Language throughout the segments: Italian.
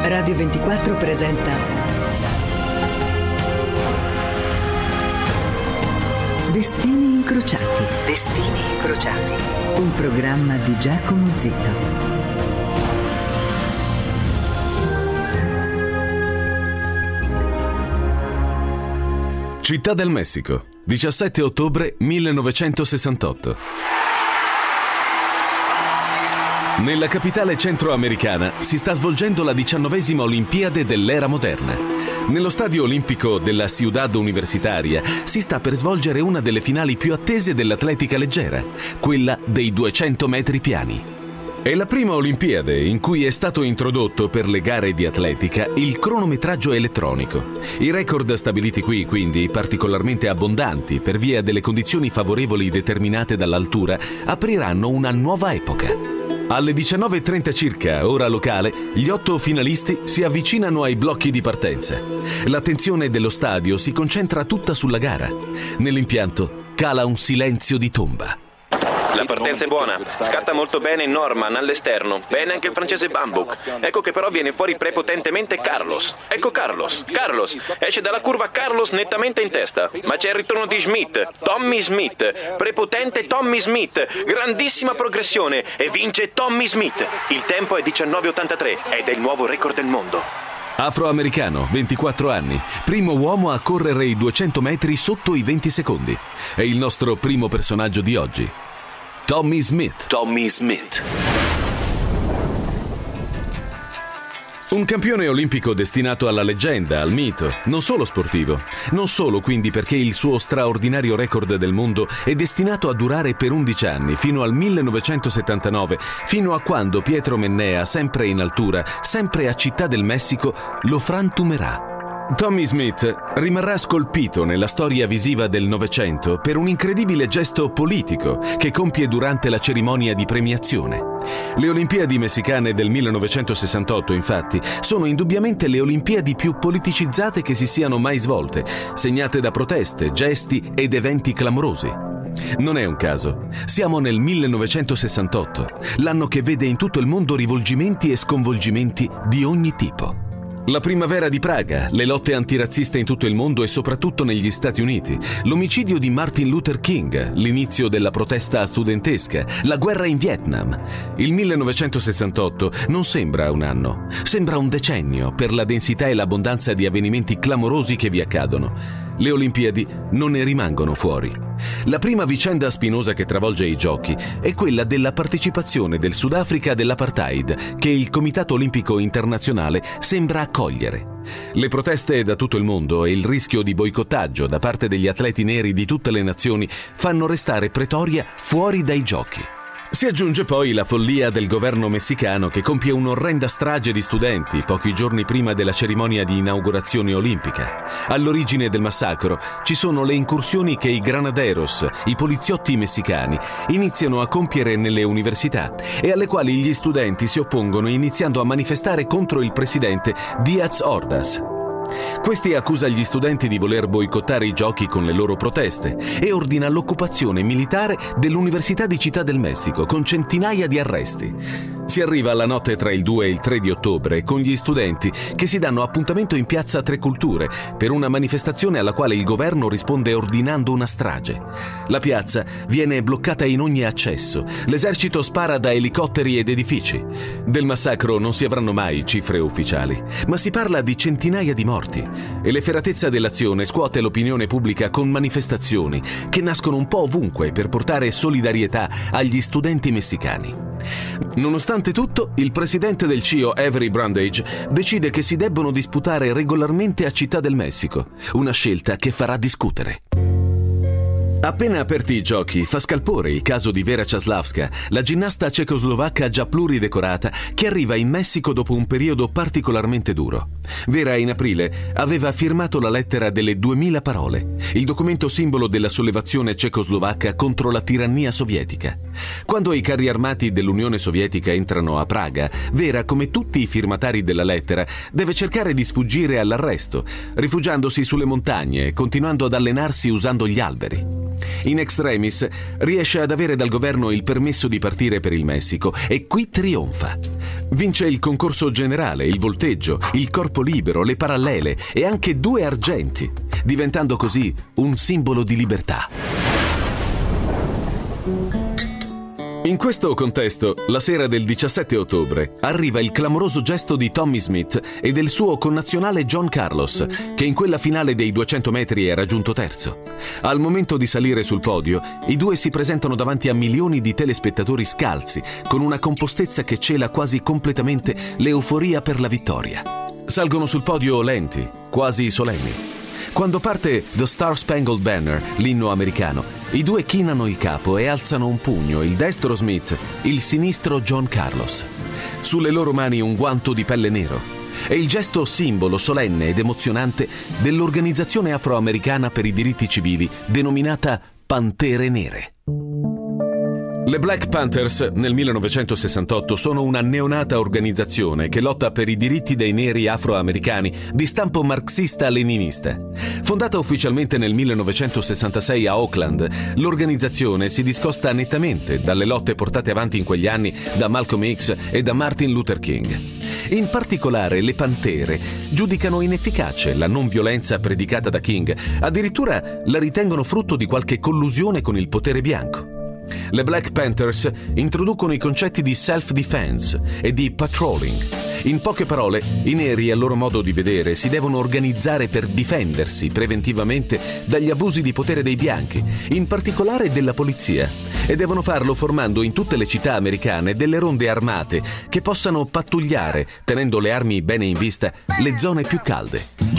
Radio 24 presenta Destini incrociati. Destini incrociati. Un programma di Giacomo Zito. Città del Messico, 17 ottobre 1968. Nella capitale centroamericana si sta svolgendo la 19ª Olimpiade dell'era moderna. Nello stadio olimpico della Ciudad Universitaria si sta per svolgere una delle finali più attese dell'atletica leggera, quella dei 200 metri piani. È la prima Olimpiade in cui è stato introdotto per le gare di atletica il cronometraggio elettronico. I record stabiliti qui, quindi, particolarmente abbondanti per via delle condizioni favorevoli determinate dall'altura, apriranno una nuova epoca. Alle 19:30 circa, ora locale, gli 8 finalisti si avvicinano ai blocchi di partenza. L'attenzione dello stadio si concentra tutta sulla gara. Nell'impianto cala un silenzio di tomba. La partenza è buona, scatta molto bene Norman all'esterno, bene anche il francese Bambouk. Ecco che però viene fuori prepotentemente Carlos. Ecco Carlos, esce dalla curva Carlos nettamente in testa. Ma c'è il ritorno di Schmidt, Tommy Schmidt, prepotente Tommy Schmidt, grandissima progressione e vince Tommy Schmidt. Il tempo è 19:83 ed è il nuovo record del mondo. Afroamericano, 24 anni, primo uomo a correre i 200 metri sotto i 20 secondi. È il nostro primo personaggio di oggi. Tommy Schmidt. Tommy Schmidt. Un campione olimpico destinato alla leggenda, al mito, non solo sportivo. Non solo quindi perché il suo straordinario record del mondo è destinato a durare per 11 anni, fino al 1979, fino a quando Pietro Mennea, sempre in altura, sempre a Città del Messico, lo frantumerà. Tommy Schmidt rimarrà scolpito nella storia visiva del Novecento per un incredibile gesto politico che compie durante la cerimonia di premiazione. Le Olimpiadi messicane del 1968, infatti, sono indubbiamente le Olimpiadi più politicizzate che si siano mai svolte, segnate da proteste, gesti ed eventi clamorosi. Non è un caso. Siamo nel 1968, l'anno che vede in tutto il mondo rivolgimenti e sconvolgimenti di ogni tipo. La primavera di Praga, le lotte antirazziste in tutto il mondo e soprattutto negli Stati Uniti, l'omicidio di Martin Luther King, l'inizio della protesta studentesca, la guerra in Vietnam. Il 1968 non sembra un anno, sembra un decennio per la densità e l'abbondanza di avvenimenti clamorosi che vi accadono. Le Olimpiadi non ne rimangono fuori. La prima vicenda spinosa che travolge i giochi è quella della partecipazione del Sudafrica dell'apartheid che il Comitato Olimpico Internazionale sembra accogliere. Le proteste da tutto il mondo e il rischio di boicottaggio da parte degli atleti neri di tutte le nazioni fanno restare Pretoria fuori dai giochi. Si aggiunge poi la follia del governo messicano che compie un'orrenda strage di studenti pochi giorni prima della cerimonia di inaugurazione olimpica. All'origine del massacro ci sono le incursioni che i granaderos, i poliziotti messicani, iniziano a compiere nelle università e alle quali gli studenti si oppongono iniziando a manifestare contro il presidente Díaz Ordaz. Questi accusa gli studenti di voler boicottare i giochi con le loro proteste e ordina l'occupazione militare dell'Università di Città del Messico con centinaia di arresti. Si arriva alla notte tra il 2 e il 3 di ottobre con gli studenti che si danno appuntamento in piazza Tre Culture per una manifestazione alla quale il governo risponde ordinando una strage. La piazza viene bloccata in ogni accesso, l'esercito spara da elicotteri ed edifici. Del massacro non si avranno mai cifre ufficiali, ma si parla di centinaia di morti e l'efferatezza dell'azione scuote l'opinione pubblica con manifestazioni che nascono un po' ovunque per portare solidarietà agli studenti messicani. Nonostante tutto, il presidente del CIO, Avery Brundage, decide che si debbono disputare regolarmente a Città del Messico, una scelta che farà discutere. Appena aperti i giochi, fa scalpore il caso di Vera Čáslavská, la ginnasta cecoslovacca già pluridecorata che arriva in Messico dopo un periodo particolarmente duro. Vera in aprile aveva firmato la lettera delle 2000 parole, il documento simbolo della sollevazione cecoslovacca contro la tirannia sovietica. Quando i carri armati dell'Unione Sovietica entrano a Praga, Vera, come tutti i firmatari della lettera, deve cercare di sfuggire all'arresto, rifugiandosi sulle montagne e continuando ad allenarsi usando gli alberi. In extremis riesce ad avere dal governo il permesso di partire per il Messico e qui trionfa. Vince il concorso generale, il volteggio, il corpo libero, le parallele e anche 2 argenti, diventando così un simbolo di libertà. In questo contesto, la sera del 17 ottobre, arriva il clamoroso gesto di Tommy Smith e del suo connazionale John Carlos, che in quella finale dei 200 metri era giunto terzo. Al momento di salire sul podio, i due si presentano davanti a milioni di telespettatori scalzi, con una compostezza che cela quasi completamente l'euforia per la vittoria. Salgono sul podio lenti, quasi solenni. Quando parte The Star Spangled Banner, l'inno americano, i due chinano il capo e alzano un pugno, il destro Smith, il sinistro John Carlos. Sulle loro mani un guanto di pelle nero. È il gesto simbolo, solenne ed emozionante dell'organizzazione afroamericana per i diritti civili, denominata Pantere Nere. Le Black Panthers nel 1968 sono una neonata organizzazione che lotta per i diritti dei neri afroamericani di stampo marxista-leninista. Fondata ufficialmente nel 1966 a Oakland, l'organizzazione si discosta nettamente dalle lotte portate avanti in quegli anni da Malcolm X e da Martin Luther King. In particolare le Pantere giudicano inefficace la non violenza predicata da King, addirittura la ritengono frutto di qualche collusione con il potere bianco. Le Black Panthers introducono i concetti di self-defense e di patrolling. In poche parole, i neri, a loro modo di vedere, si devono organizzare per difendersi preventivamente dagli abusi di potere dei bianchi, in particolare della polizia, e devono farlo formando in tutte le città americane delle ronde armate che possano pattugliare, tenendo le armi bene in vista, le zone più calde.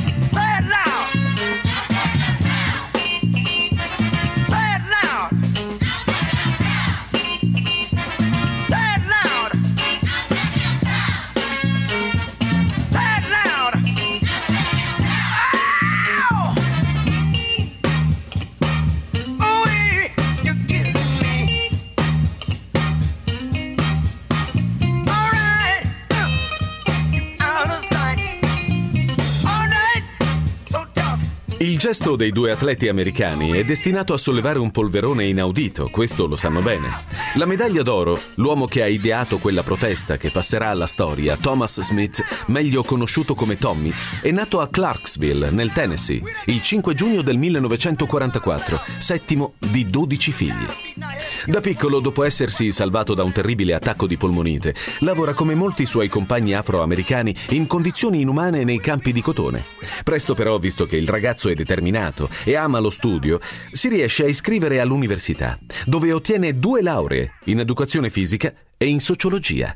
Il gesto dei due atleti americani è destinato a sollevare un polverone inaudito, questo lo sanno bene. La medaglia d'oro, l'uomo che ha ideato quella protesta che passerà alla storia, Thomas Smith, meglio conosciuto come Tommy, è nato a Clarksville, nel Tennessee, il 5 giugno del 1944, settimo di 12 figli. Da piccolo, dopo essersi salvato da un terribile attacco di polmonite, lavora come molti suoi compagni afroamericani in condizioni inumane nei campi di cotone. Presto però, visto che il ragazzo è determinato e ama lo studio, si riesce a iscrivere all'università, dove ottiene 2 lauree in educazione fisica e in sociologia.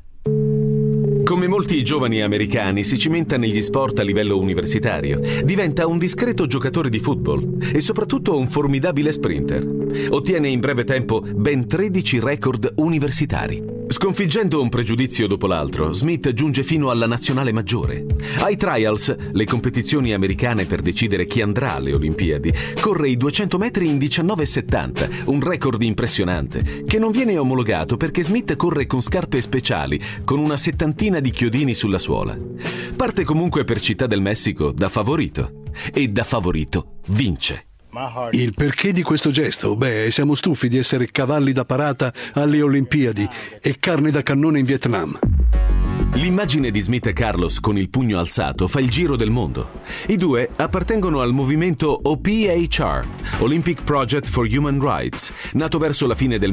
Come molti giovani americani si cimenta negli sport a livello universitario, diventa un discreto giocatore di football e soprattutto un formidabile sprinter. Ottiene in breve tempo ben 13 record universitari. Sconfiggendo un pregiudizio dopo l'altro, Smith giunge fino alla nazionale maggiore. Ai trials, le competizioni americane per decidere chi andrà alle Olimpiadi, corre i 200 metri in 19,70, un record impressionante, che non viene omologato perché Smith corre con scarpe speciali, con una 70 di chiodini sulla suola. Parte comunque per Città del Messico da favorito, e da favorito vince. Il perché di questo gesto? Beh, siamo stufi di essere cavalli da parata alle Olimpiadi e carne da cannone in Vietnam. L'immagine di Smith e Carlos con il pugno alzato fa il giro del mondo. I due appartengono al movimento OPHR, Olympic Project for Human Rights, nato verso la fine del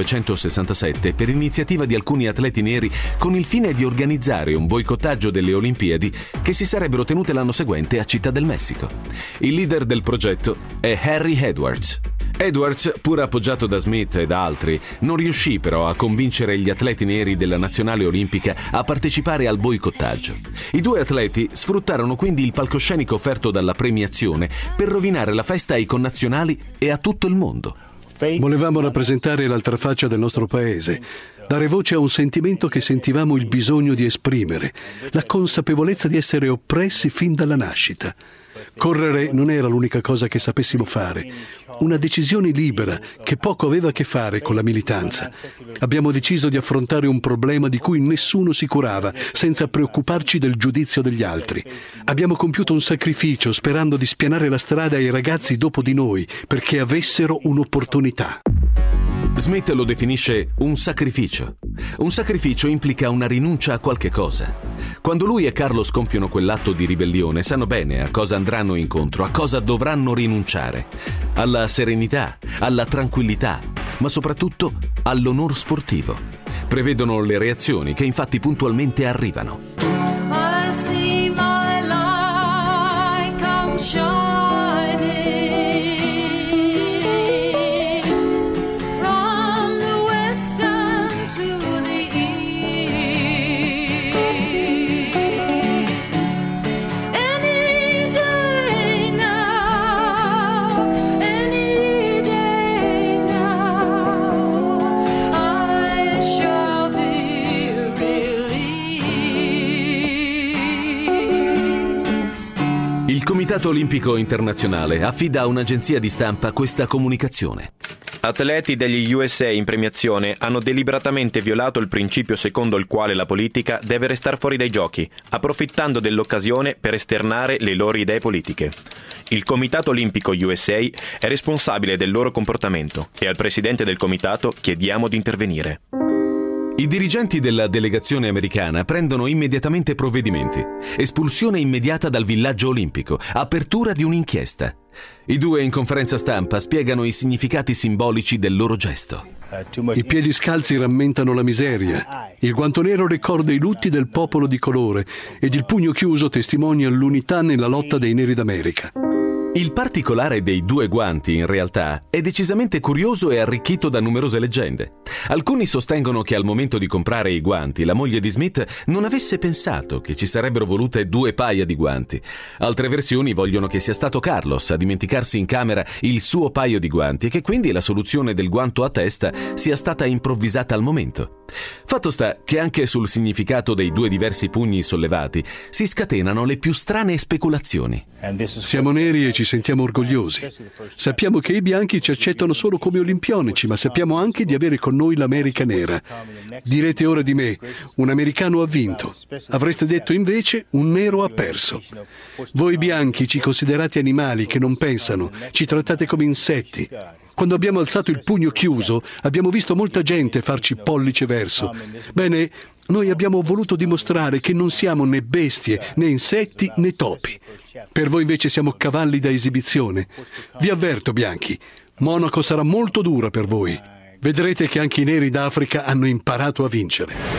1967 per iniziativa di alcuni atleti neri con il fine di organizzare un boicottaggio delle Olimpiadi che si sarebbero tenute l'anno seguente a Città del Messico. Il leader del progetto è Harry Edwards. Edwards, pur appoggiato da Smith e da altri, non riuscì però a convincere gli atleti neri della nazionale olimpica a partecipare al boicottaggio. I due atleti sfruttarono quindi il palcoscenico offerto dalla premiazione per rovinare la festa ai connazionali e a tutto il mondo. Volevamo rappresentare l'altra faccia del nostro paese, dare voce a un sentimento che sentivamo il bisogno di esprimere, la consapevolezza di essere oppressi fin dalla nascita. Correre non era l'unica cosa che sapessimo fare. Una decisione libera che poco aveva a che fare con la militanza. Abbiamo deciso di affrontare un problema di cui nessuno si curava, senza preoccuparci del giudizio degli altri. Abbiamo compiuto un sacrificio sperando di spianare la strada ai ragazzi dopo di noi, perché avessero un'opportunità. Smith lo definisce un sacrificio. Un sacrificio implica una rinuncia a qualche cosa. Quando lui e Carlos compiono quell'atto di ribellione, sanno bene a cosa andranno incontro, a cosa dovranno rinunciare. Alla serenità, alla tranquillità, ma soprattutto all'onor sportivo. Prevedono le reazioni che infatti puntualmente arrivano. I see my light come shining. Il Comitato Olimpico Internazionale affida a un'agenzia di stampa questa comunicazione. Atleti degli USA in premiazione hanno deliberatamente violato il principio secondo il quale la politica deve restare fuori dai giochi, approfittando dell'occasione per esternare le loro idee politiche. Il Comitato Olimpico USA è responsabile del loro comportamento e al presidente del comitato chiediamo di intervenire. I dirigenti della delegazione americana prendono immediatamente provvedimenti. Espulsione immediata dal villaggio olimpico, apertura di un'inchiesta. I due in conferenza stampa spiegano i significati simbolici del loro gesto. I piedi scalzi rammentano la miseria, il guanto nero ricorda i lutti del popolo di colore ed il pugno chiuso testimonia l'unità nella lotta dei neri d'America. Il particolare dei due guanti, in realtà, è decisamente curioso e arricchito da numerose leggende. Alcuni sostengono che al momento di comprare i guanti la moglie di Smith non avesse pensato che ci sarebbero volute 2 paia di guanti. Altre versioni vogliono che sia stato Carlos a dimenticarsi in camera il suo paio di guanti e che quindi la soluzione del guanto a testa sia stata improvvisata al momento. Fatto sta che anche sul significato dei 2 diversi pugni sollevati si scatenano le più strane speculazioni. Siamo neri e ci sentiamo orgogliosi. Sappiamo che i bianchi ci accettano solo come olimpionici, ma sappiamo anche di avere con noi l'America nera. Direte ora di me, un americano ha vinto. Avreste detto invece, un nero ha perso. Voi bianchi ci considerate animali che non pensano, ci trattate come insetti. Quando abbiamo alzato il pugno chiuso, abbiamo visto molta gente farci pollice verso. Bene, noi abbiamo voluto dimostrare che non siamo né bestie, né insetti, né topi. Per voi invece siamo cavalli da esibizione. Vi avverto, bianchi, Monaco sarà molto dura per voi. Vedrete che anche i neri d'Africa hanno imparato a vincere.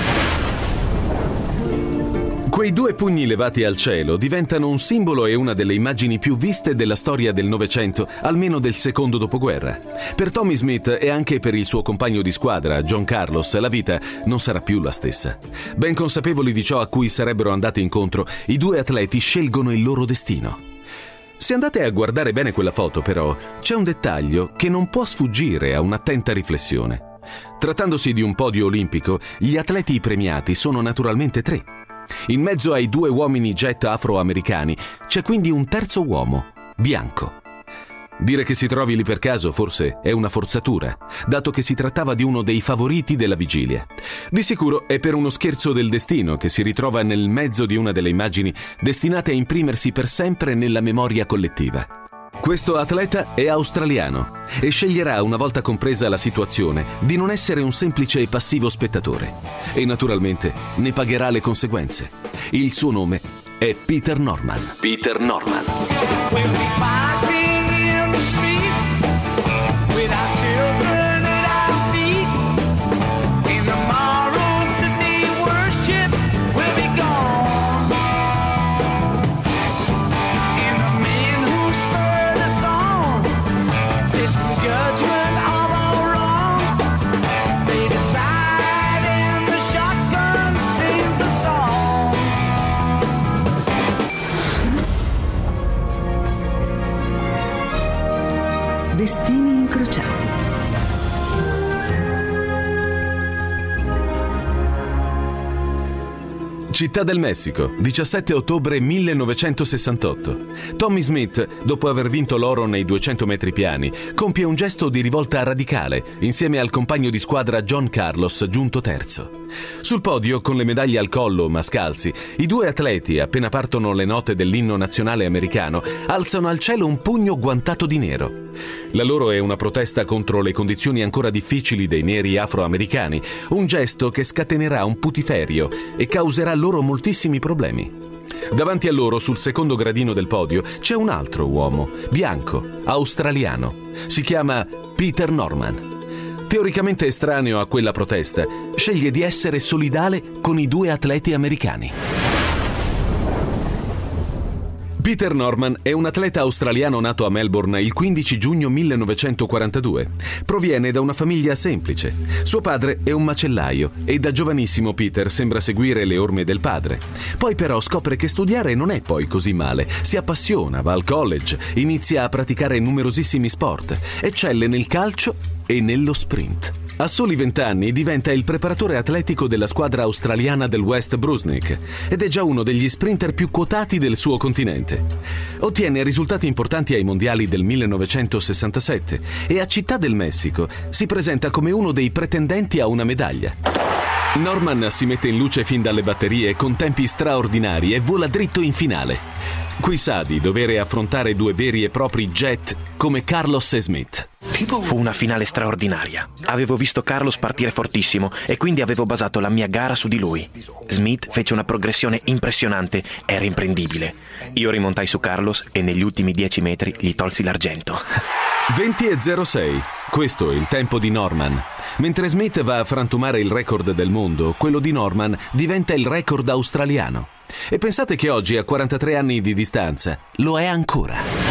Quei 2 pugni levati al cielo diventano un simbolo e una delle immagini più viste della storia del Novecento, almeno del secondo dopoguerra. Per Tommy Smith e anche per il suo compagno di squadra, John Carlos, la vita non sarà più la stessa. Ben consapevoli di ciò a cui sarebbero andati incontro, i 2 atleti scelgono il loro destino. Se andate a guardare bene quella foto, però, c'è un dettaglio che non può sfuggire a un'attenta riflessione. Trattandosi di un podio olimpico, gli atleti premiati sono naturalmente 3. In mezzo ai 2 uomini jet afroamericani c'è quindi un terzo uomo, bianco. Dire che si trovi lì per caso forse è una forzatura, dato che si trattava di uno dei favoriti della vigilia. Di sicuro è per uno scherzo del destino che si ritrova nel mezzo di una delle immagini destinate a imprimersi per sempre nella memoria collettiva. Questo atleta è australiano e sceglierà, una volta compresa la situazione, di non essere un semplice e passivo spettatore. E naturalmente ne pagherà le conseguenze. Il suo nome è Peter Norman. Peter Norman. Città del Messico, 17 ottobre 1968. Tommy Smith, dopo aver vinto l'oro nei 200 metri piani, compie un gesto di rivolta radicale insieme al compagno di squadra John Carlos, giunto terzo. Sul podio, con le medaglie al collo ma scalzi, i due atleti, appena partono le note dell'inno nazionale americano, alzano al cielo un pugno guantato di nero. La loro è una protesta contro le condizioni ancora difficili dei neri afroamericani, un gesto che scatenerà un putiferio e causerà loro moltissimi problemi. Davanti a loro, sul secondo gradino del podio, c'è un altro uomo, bianco, australiano. Si chiama Peter Norman. Teoricamente estraneo a quella protesta, sceglie di essere solidale con i due atleti americani. Peter Norman è un atleta australiano nato a Melbourne il 15 giugno 1942. Proviene da una famiglia semplice. Suo padre è un macellaio e da giovanissimo Peter sembra seguire le orme del padre. Poi però scopre che studiare non è poi così male. Si appassiona, va al college, inizia a praticare numerosissimi sport, eccelle nel calcio e nello sprint. A soli 20 anni diventa il preparatore atletico della squadra australiana del West Brunswick ed è già uno degli sprinter più quotati del suo continente. Ottiene risultati importanti ai mondiali del 1967 e a Città del Messico si presenta come uno dei pretendenti a una medaglia. Norman si mette in luce fin dalle batterie con tempi straordinari e vola dritto in finale. Qui sa di dover affrontare due veri e propri jet come Carlos e Smith. Fu una finale straordinaria. Avevo visto Carlos partire fortissimo e quindi avevo basato la mia gara su di lui. Smith fece una progressione impressionante, era imprendibile. Io rimontai su Carlos e negli ultimi 10 metri gli tolsi l'argento. 20,06. Questo è il tempo di Norman. Mentre Smith va a frantumare il record del mondo, quello di Norman diventa il record australiano. E pensate che oggi, a 43 anni di distanza, lo è ancora.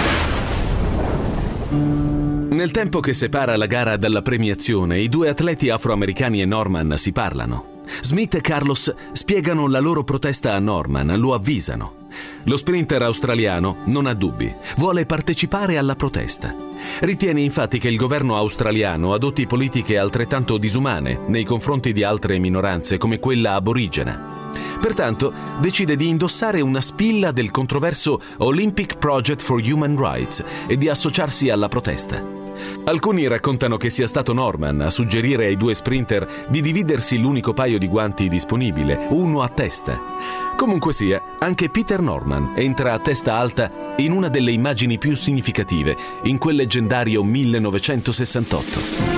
Nel tempo che separa la gara dalla premiazione, i due atleti afroamericani e Norman si parlano. Smith e Carlos spiegano la loro protesta a Norman, lo avvisano. Lo sprinter australiano non ha dubbi, vuole partecipare alla protesta. Ritiene infatti che il governo australiano adotti politiche altrettanto disumane nei confronti di altre minoranze come quella aborigena. Pertanto decide di indossare una spilla del controverso Olympic Project for Human Rights e di associarsi alla protesta. Alcuni raccontano che sia stato Norman a suggerire ai due sprinter di dividersi l'unico paio di guanti disponibile, uno a testa. Comunque sia, anche Peter Norman entra a testa alta in una delle immagini più significative in quel leggendario 1968.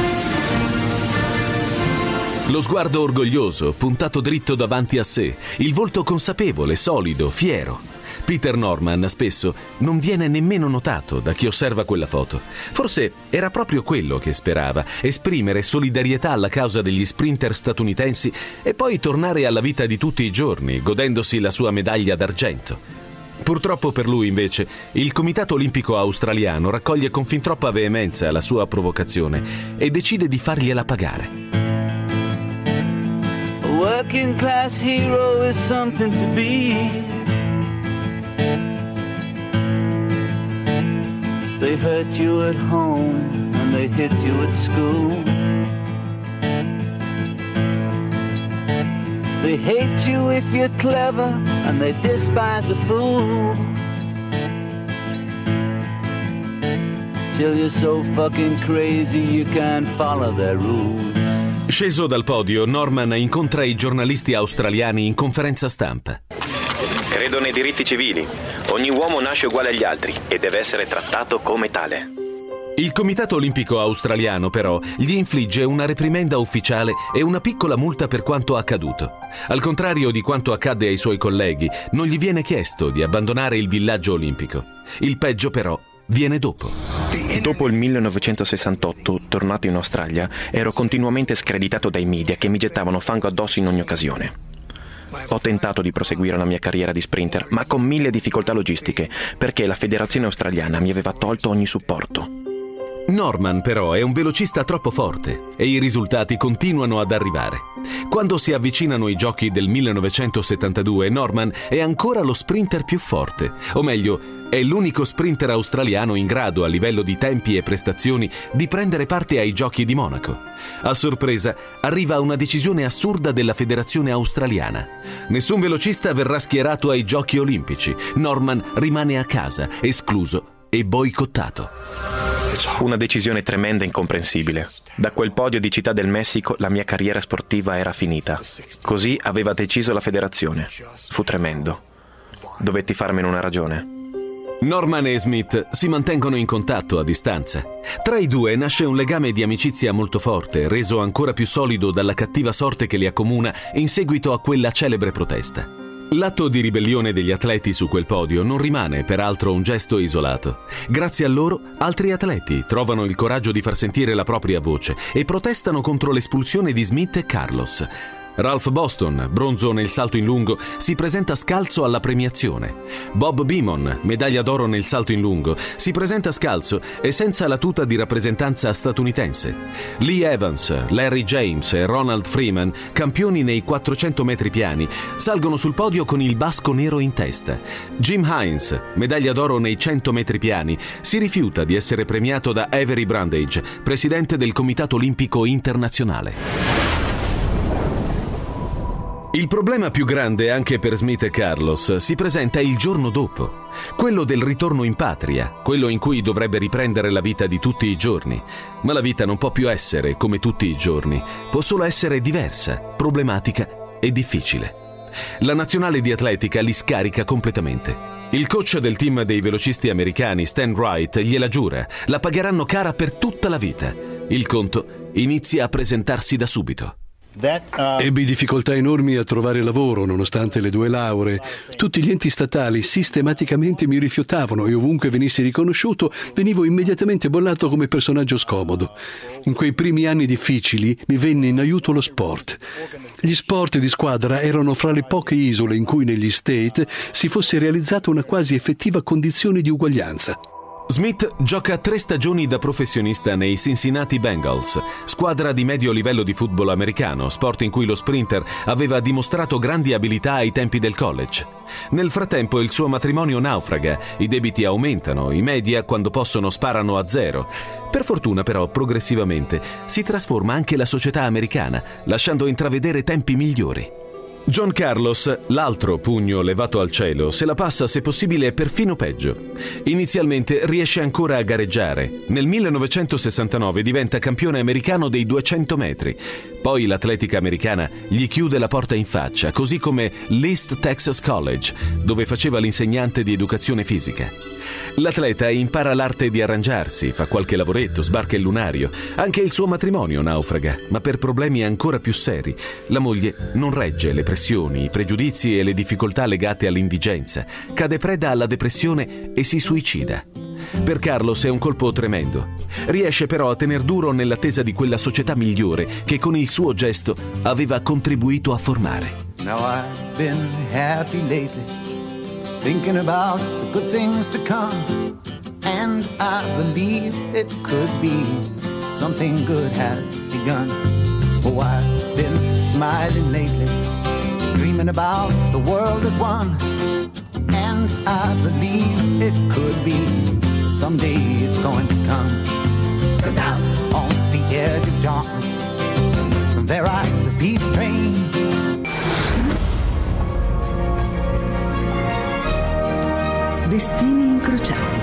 Lo sguardo orgoglioso, puntato dritto davanti a sé, il volto consapevole, solido, fiero. Peter Norman spesso non viene nemmeno notato da chi osserva quella foto. Forse era proprio quello che sperava, esprimere solidarietà alla causa degli sprinter statunitensi e poi tornare alla vita di tutti i giorni, godendosi la sua medaglia d'argento. Purtroppo per lui, invece, il Comitato Olimpico Australiano raccoglie con fin troppa veemenza la sua provocazione e decide di fargliela pagare. A working class hero is something to be. They hurt you at home and they hit you at school. They hate you if you're clever and they despise a fool. Till you're so fucking crazy you can't follow their rules. Sceso dal podio, Norman incontra i giornalisti australiani in conferenza stampa. Credo nei diritti civili. Ogni uomo nasce uguale agli altri e deve essere trattato come tale. Il Comitato Olimpico Australiano, però, gli infligge una reprimenda ufficiale e una piccola multa per quanto accaduto. Al contrario di quanto accadde ai suoi colleghi, non gli viene chiesto di abbandonare il villaggio olimpico. Il peggio, però, viene dopo. Dopo il 1968, tornato in Australia, ero continuamente screditato dai media che mi gettavano fango addosso in ogni occasione. Ho tentato di proseguire la mia carriera di sprinter, ma con 1000 difficoltà logistiche, perché la federazione australiana mi aveva tolto ogni supporto. Norman però è un velocista troppo forte e i risultati continuano ad arrivare. Quando si avvicinano i giochi del 1972, Norman è ancora lo sprinter più forte, o meglio, è l'unico sprinter australiano in grado, a livello di tempi e prestazioni, di prendere parte ai giochi di Monaco. A sorpresa, arriva una decisione assurda della federazione australiana. Nessun velocista verrà schierato ai giochi olimpici. Norman rimane a casa, escluso e boicottato. Una decisione tremenda e incomprensibile. Da quel podio di Città del Messico la mia carriera sportiva era finita. Così aveva deciso la federazione. Fu tremendo. Dovetti farmene una ragione. Norman e Smith si mantengono in contatto a distanza. Tra i due nasce un legame di amicizia molto forte, reso ancora più solido dalla cattiva sorte che li accomuna in seguito a quella celebre protesta. L'atto di ribellione degli atleti su quel podio non rimane peraltro un gesto isolato. Grazie a loro, altri atleti trovano il coraggio di far sentire la propria voce e protestano contro l'espulsione di Smith e Carlos. Ralph Boston, bronzo nel salto in lungo, si presenta scalzo alla premiazione. Bob Beamon, medaglia d'oro nel salto in lungo, si presenta scalzo e senza la tuta di rappresentanza statunitense. Lee Evans, Larry James e Ronald Freeman, campioni nei 400 metri piani, salgono sul podio con il basco nero in testa. Jim Hines, medaglia d'oro nei 100 metri piani, si rifiuta di essere premiato da Avery Brundage, presidente del Comitato Olimpico Internazionale. Il problema più grande anche per Smith e Carlos si presenta il giorno dopo, quello del ritorno in patria, quello in cui dovrebbe riprendere la vita di tutti i giorni. Ma la vita non può più essere come tutti i giorni, può solo essere diversa, problematica e difficile. La nazionale di atletica li scarica completamente. Il coach del team dei velocisti americani, Stan Wright, gliela giura, la pagheranno cara per tutta la vita. Il conto inizia a presentarsi da subito. Ebbi difficoltà enormi a trovare lavoro, nonostante le 2 lauree. Tutti gli enti statali sistematicamente mi rifiutavano e ovunque venissi riconosciuto venivo immediatamente bollato come personaggio scomodo. In quei primi anni difficili mi venne in aiuto lo sport. Gli sport di squadra erano fra le poche isole in cui negli State si fosse realizzata una quasi effettiva condizione di uguaglianza. Smith gioca 3 stagioni da professionista nei Cincinnati Bengals, squadra di medio livello di football americano, sport in cui lo sprinter aveva dimostrato grandi abilità ai tempi del college. Nel frattempo il suo matrimonio naufraga, i debiti aumentano, i media quando possono sparano a zero. Per fortuna però progressivamente si trasforma anche la società americana, lasciando intravedere tempi migliori. John Carlos, l'altro pugno levato al cielo, se la passa se possibile perfino peggio. Inizialmente riesce ancora a gareggiare. Nel 1969 diventa campione americano dei 200 metri. Poi l'atletica americana gli chiude la porta in faccia, così come l'East Texas College, dove faceva l'insegnante di educazione fisica. L'atleta impara l'arte di arrangiarsi, fa qualche lavoretto, sbarca il lunario. Anche il suo matrimonio naufraga, ma per problemi ancora più seri. La moglie non regge le pressioni, i pregiudizi e le difficoltà legate all'indigenza. Cade preda alla depressione e si suicida. Per Carlos è un colpo tremendo. Riesce però a tener duro nell'attesa di quella società migliore che con il suo gesto aveva contribuito a formare. Now I've been happy lately, thinking about the good things to come, and I believe it could be something good has begun. Oh, I've been smiling lately, dreaming about the world as one, and I believe it could be someday it's going to come. 'Cause out on the edge of darkness there rides the peace train. Destini incrociati.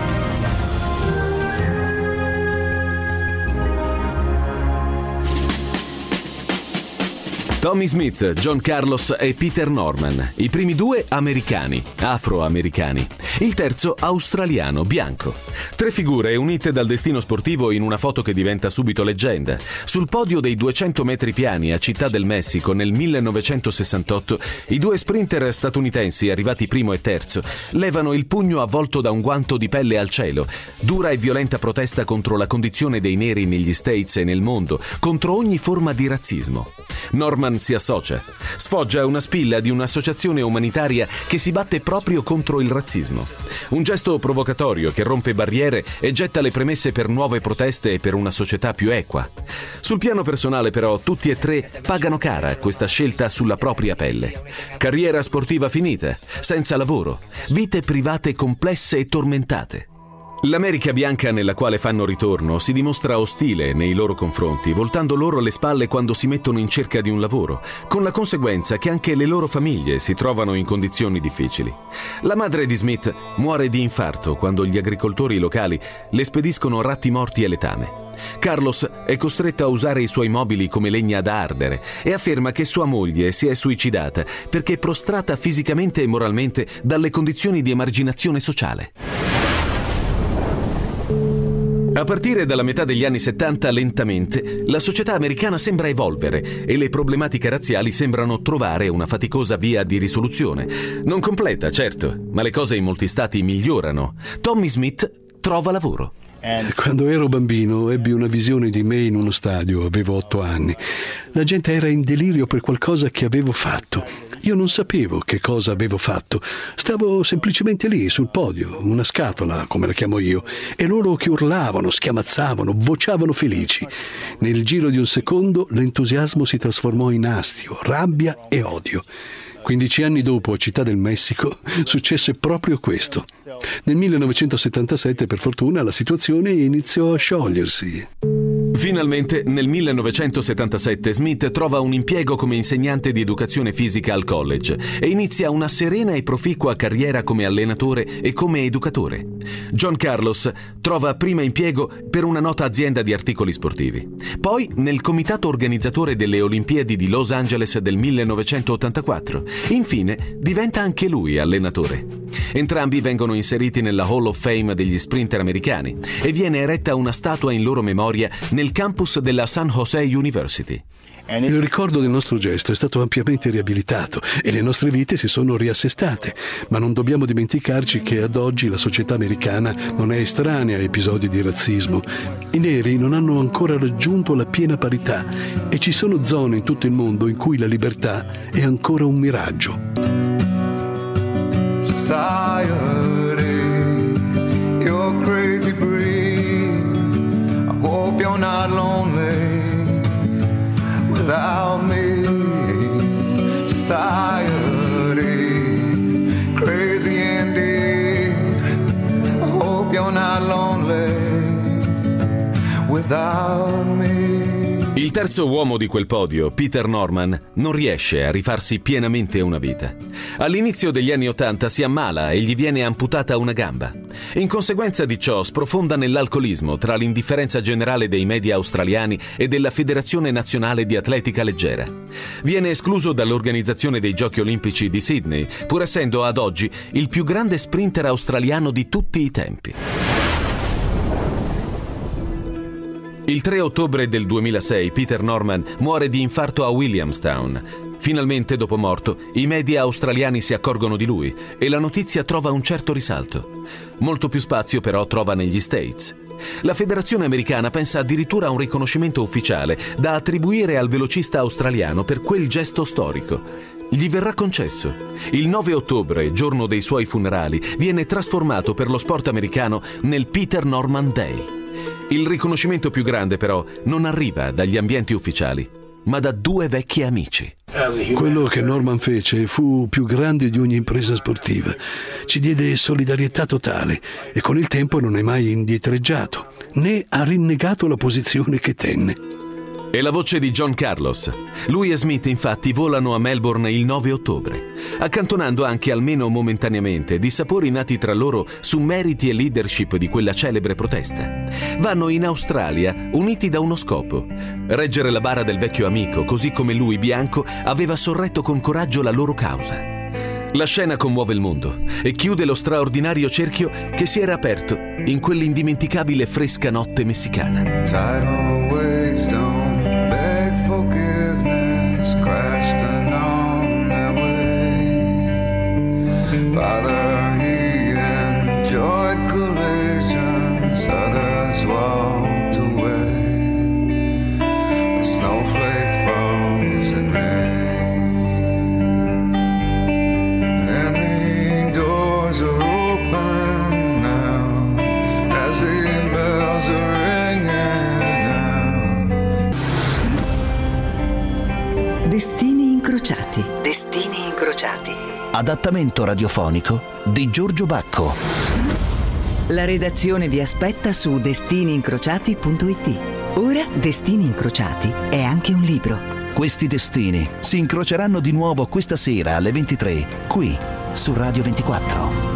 Tommy Smith, John Carlos e Peter Norman, i primi 2 americani, afroamericani, il terzo australiano, bianco. 3 figure unite dal destino sportivo in una foto che diventa subito leggenda. Sul podio dei 200 metri piani a Città del Messico nel 1968, i 2 sprinter statunitensi arrivati primo e terzo levano il pugno avvolto da un guanto di pelle al cielo, dura e violenta protesta contro la condizione dei neri negli States e nel mondo, contro ogni forma di razzismo. Norman Norman si associa. Sfoggia una spilla di un'associazione umanitaria che si batte proprio contro il razzismo. Un gesto provocatorio che rompe barriere e getta le premesse per nuove proteste e per una società più equa. Sul piano personale, però, tutti e tre pagano cara questa scelta sulla propria pelle. Carriera sportiva finita, senza lavoro, vite private complesse e tormentate. L'America bianca nella quale fanno ritorno si dimostra ostile nei loro confronti, voltando loro le spalle quando si mettono in cerca di un lavoro, con la conseguenza che anche le loro famiglie si trovano in condizioni difficili. La madre di Smith muore di infarto quando gli agricoltori locali le spediscono ratti morti e letame. Carlos è costretto a usare i suoi mobili come legna da ardere e afferma che sua moglie si è suicidata perché prostrata fisicamente e moralmente dalle condizioni di emarginazione sociale. A partire dalla metà degli anni 70, lentamente, la società americana sembra evolvere e le problematiche razziali sembrano trovare una faticosa via di risoluzione. Non completa, certo, ma le cose in molti stati migliorano. Tommy Smith trova lavoro. Quando ero bambino ebbi una visione di me in uno stadio, avevo 8 anni. La gente era in delirio per qualcosa che avevo fatto. Io non sapevo che cosa avevo fatto. Stavo semplicemente lì sul podio, una scatola, come la chiamo io, e loro che urlavano, schiamazzavano, vociavano felici. Nel giro di un secondo l'entusiasmo si trasformò in astio, rabbia e odio. 15 anni dopo, a Città del Messico, successe proprio questo. Nel 1977, per fortuna, la situazione iniziò a sciogliersi. Finalmente, nel 1977, Smith trova un impiego come insegnante di educazione fisica al college e inizia una serena e proficua carriera come allenatore e come educatore. John Carlos trova prima impiego per una nota azienda di articoli sportivi. Poi nel comitato organizzatore delle Olimpiadi di Los Angeles del 1984. Infine, diventa anche lui allenatore. Entrambi vengono inseriti nella Hall of Fame degli sprinter americani e viene eretta una statua in loro memoria nel campus della San Jose University. Il ricordo del nostro gesto è stato ampiamente riabilitato e le nostre vite si sono riassestate, ma non dobbiamo dimenticarci che ad oggi la società americana non è estranea a episodi di razzismo. I neri non hanno ancora raggiunto la piena parità e ci sono zone in tutto il mondo in cui la libertà è ancora un miraggio. Society, you're crazy breed. I hope you're not lonely without me. Society, crazy indeed. I hope you're not lonely without me. Il terzo uomo di quel podio, Peter Norman, non riesce a rifarsi pienamente una vita. All'inizio degli anni '80 si ammala e gli viene amputata una gamba. In conseguenza di ciò sprofonda nell'alcolismo tra l'indifferenza generale dei media australiani e della Federazione Nazionale di Atletica Leggera. Viene escluso dall'organizzazione dei Giochi Olimpici di Sydney, pur essendo ad oggi il più grande sprinter australiano di tutti i tempi. Il 3 ottobre del 2006 Peter Norman muore di infarto a Williamstown. Finalmente, dopo morto, i media australiani si accorgono di lui e la notizia trova un certo risalto. Molto più spazio però trova negli States. La Federazione Americana pensa addirittura a un riconoscimento ufficiale da attribuire al velocista australiano per quel gesto storico. Gli verrà concesso. Il 9 ottobre, giorno dei suoi funerali, viene trasformato per lo sport americano nel Peter Norman Day. Il riconoscimento più grande, però, non arriva dagli ambienti ufficiali, ma da due vecchi amici. Quello che Norman fece fu più grande di ogni impresa sportiva. Ci diede solidarietà totale e con il tempo non è mai indietreggiato, né ha rinnegato la posizione che tenne. E la voce di John Carlos. Lui e Smith infatti volano a Melbourne il 9 ottobre, accantonando anche almeno momentaneamente dissapori nati tra loro su meriti e leadership di quella celebre protesta. Vanno in Australia uniti da uno scopo: reggere la bara del vecchio amico, così come lui, bianco, aveva sorretto con coraggio la loro causa. La scena commuove il mondo e chiude lo straordinario cerchio che si era aperto in quell'indimenticabile fresca notte messicana. Crashed and on their way. Father, he enjoyed collisions, others walked away. A snowflake falls in May. Destini incrociati. Destini incrociati. Adattamento radiofonico di Giorgio Bacco. La redazione vi aspetta su destiniincrociati.it. Ora Destini incrociati è anche un libro. Questi destini si incroceranno di nuovo questa sera alle 23, qui su Radio 24.